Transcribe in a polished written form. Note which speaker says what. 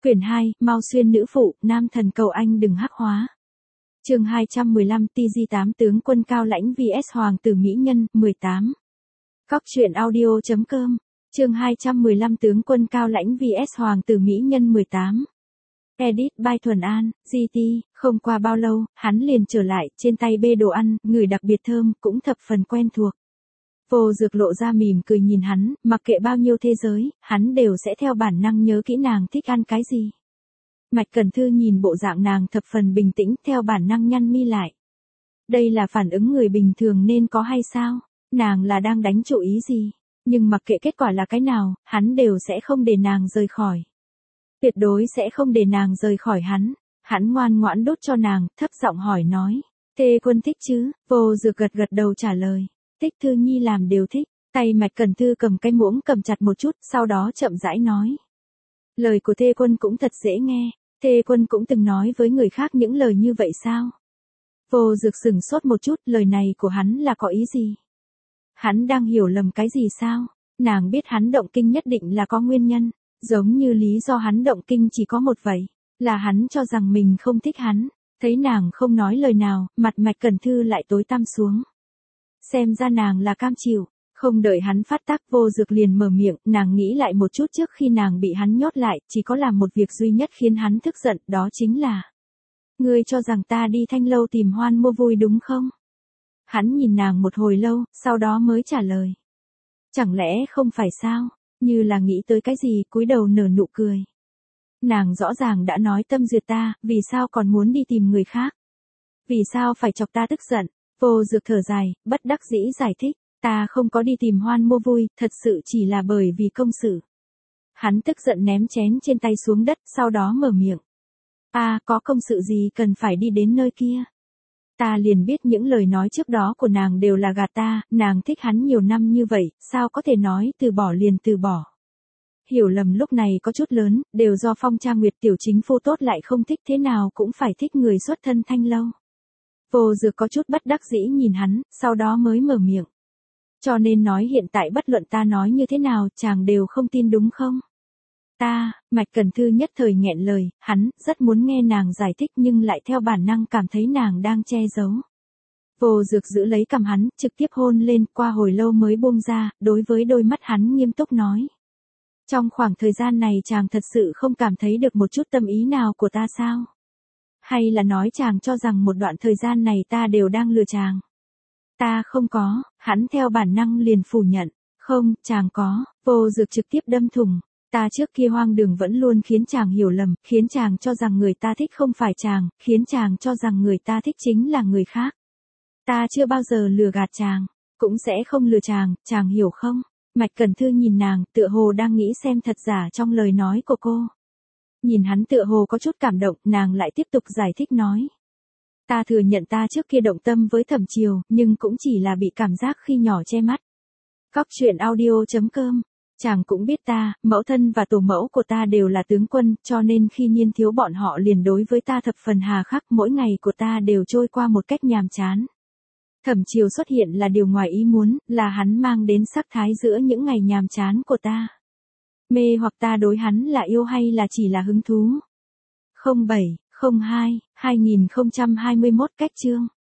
Speaker 1: Quyển 2, Mao Xuyên nữ phụ, nam thần cầu anh đừng hắc hóa. Chương 215 TG8 tướng quân cao lãnh vs hoàng tử mỹ nhân, 18. Cóc truyện audio.com. Chương 215 tướng quân cao lãnh vs hoàng tử mỹ nhân 18. Edit by Thuần An, GT, không qua bao lâu, hắn liền trở lại, trên tay bê đồ ăn, người đặc biệt thơm, cũng thập phần quen thuộc. Vô Dược lộ ra mỉm cười nhìn hắn, mặc kệ bao nhiêu thế giới, hắn đều sẽ theo bản năng nhớ kỹ nàng thích ăn cái gì. Mạch Cẩn Thư nhìn bộ dạng nàng thập phần bình tĩnh, theo bản năng nhăn mi lại. Đây là phản ứng người bình thường nên có hay sao? Nàng là đang đánh chủ ý gì? Nhưng mặc kệ kết quả là cái nào, hắn đều sẽ không để nàng rời khỏi. Tuyệt đối sẽ không để nàng rời khỏi hắn. Hắn ngoan ngoãn đút cho nàng, thấp giọng hỏi nói. Thê quân thích chứ? Vô Dược gật gật đầu trả lời. Thích, Thư Nhi làm đều thích. Tay Mạch Cẩn Thư cầm cái muỗng cầm chặt một chút, sau đó chậm rãi nói. Lời của Thê quân cũng thật dễ nghe. Thê quân cũng từng nói với người khác những lời như vậy sao? Vô Dược sửng sốt một chút, lời này của hắn là có ý gì? Hắn đang hiểu lầm cái gì sao? Nàng biết hắn động kinh nhất định là có nguyên nhân, giống như lý do hắn động kinh chỉ có một vậy, là hắn cho rằng mình không thích hắn. Thấy nàng không nói lời nào, mặt Mạch Cẩn Thư lại tối tăm xuống. Xem ra nàng là cam chịu. Không đợi hắn phát tác, Vô Dược liền mở miệng, nàng nghĩ lại một chút trước khi nàng bị hắn nhốt lại, chỉ có làm một việc duy nhất khiến hắn tức giận, đó chính là. Ngươi cho rằng ta đi Thanh Lâu tìm Hoan mua vui đúng không? Hắn nhìn nàng một hồi lâu, sau đó mới trả lời. Chẳng lẽ không phải sao? Như là nghĩ tới cái gì, cúi đầu nở nụ cười. Nàng rõ ràng đã nói tâm duyệt ta, vì sao còn muốn đi tìm người khác? Vì sao phải chọc ta tức giận? Vô Dược thở dài, bất đắc dĩ giải thích. Ta không có đi tìm Hoan mua vui, thật sự chỉ là bởi vì công sự. Hắn tức giận ném chén trên tay xuống đất, sau đó mở miệng. Có công sự gì cần phải đi đến nơi kia? Ta liền biết những lời nói trước đó của nàng đều là gạt ta, nàng thích hắn nhiều năm như vậy, sao có thể nói từ bỏ liền từ bỏ. Hiểu lầm lúc này có chút lớn, đều do Phong Tra Nguyệt tiểu chính phu tốt lại không thích, thế nào cũng phải thích người xuất thân Thanh Lâu. Vô Dược có chút bất đắc dĩ nhìn hắn, sau đó mới mở miệng. Cho nên nói hiện tại bất luận ta nói như thế nào, chàng đều không tin đúng không? Mạch Cẩn Thư nhất thời nghẹn lời, hắn rất muốn nghe nàng giải thích nhưng lại theo bản năng cảm thấy nàng đang che giấu. Vô Dược giữ lấy cằm hắn, trực tiếp hôn lên, qua hồi lâu mới buông ra, đối với đôi mắt hắn nghiêm túc nói. Trong khoảng thời gian này chàng thật sự không cảm thấy được một chút tâm ý nào của ta sao? Hay là nói chàng cho rằng một đoạn thời gian này ta đều đang lừa chàng? Ta không có, hắn theo bản năng liền phủ nhận. Không, chàng có. Vô Dược trực tiếp đâm thủng. Ta trước kia hoang đường vẫn luôn khiến chàng hiểu lầm, khiến chàng cho rằng người ta thích không phải chàng, khiến chàng cho rằng người ta thích chính là người khác. Ta chưa bao giờ lừa gạt chàng, cũng sẽ không lừa chàng hiểu không? Mạch Cẩn Thư nhìn nàng, tựa hồ đang nghĩ xem thật giả trong lời nói của cô. Nhìn hắn tựa hồ có chút cảm động, nàng lại tiếp tục giải thích nói. Ta thừa nhận ta trước kia động tâm với Thẩm Chiều, nhưng cũng chỉ là bị cảm giác khi nhỏ che mắt. Cóc truyện audio.com. Chàng cũng biết ta, mẫu thân và tổ mẫu của ta đều là tướng quân, cho nên khi niên thiếu bọn họ liền đối với ta thập phần hà khắc, mỗi ngày của ta đều trôi qua một cách nhàm chán. Thẩm Chiều xuất hiện là điều ngoài ý muốn, là hắn mang đến sắc thái giữa những ngày nhàm chán của ta. Mê hoặc ta đối hắn là yêu hay là chỉ là hứng thú? 07, 02, 2021 cách chương.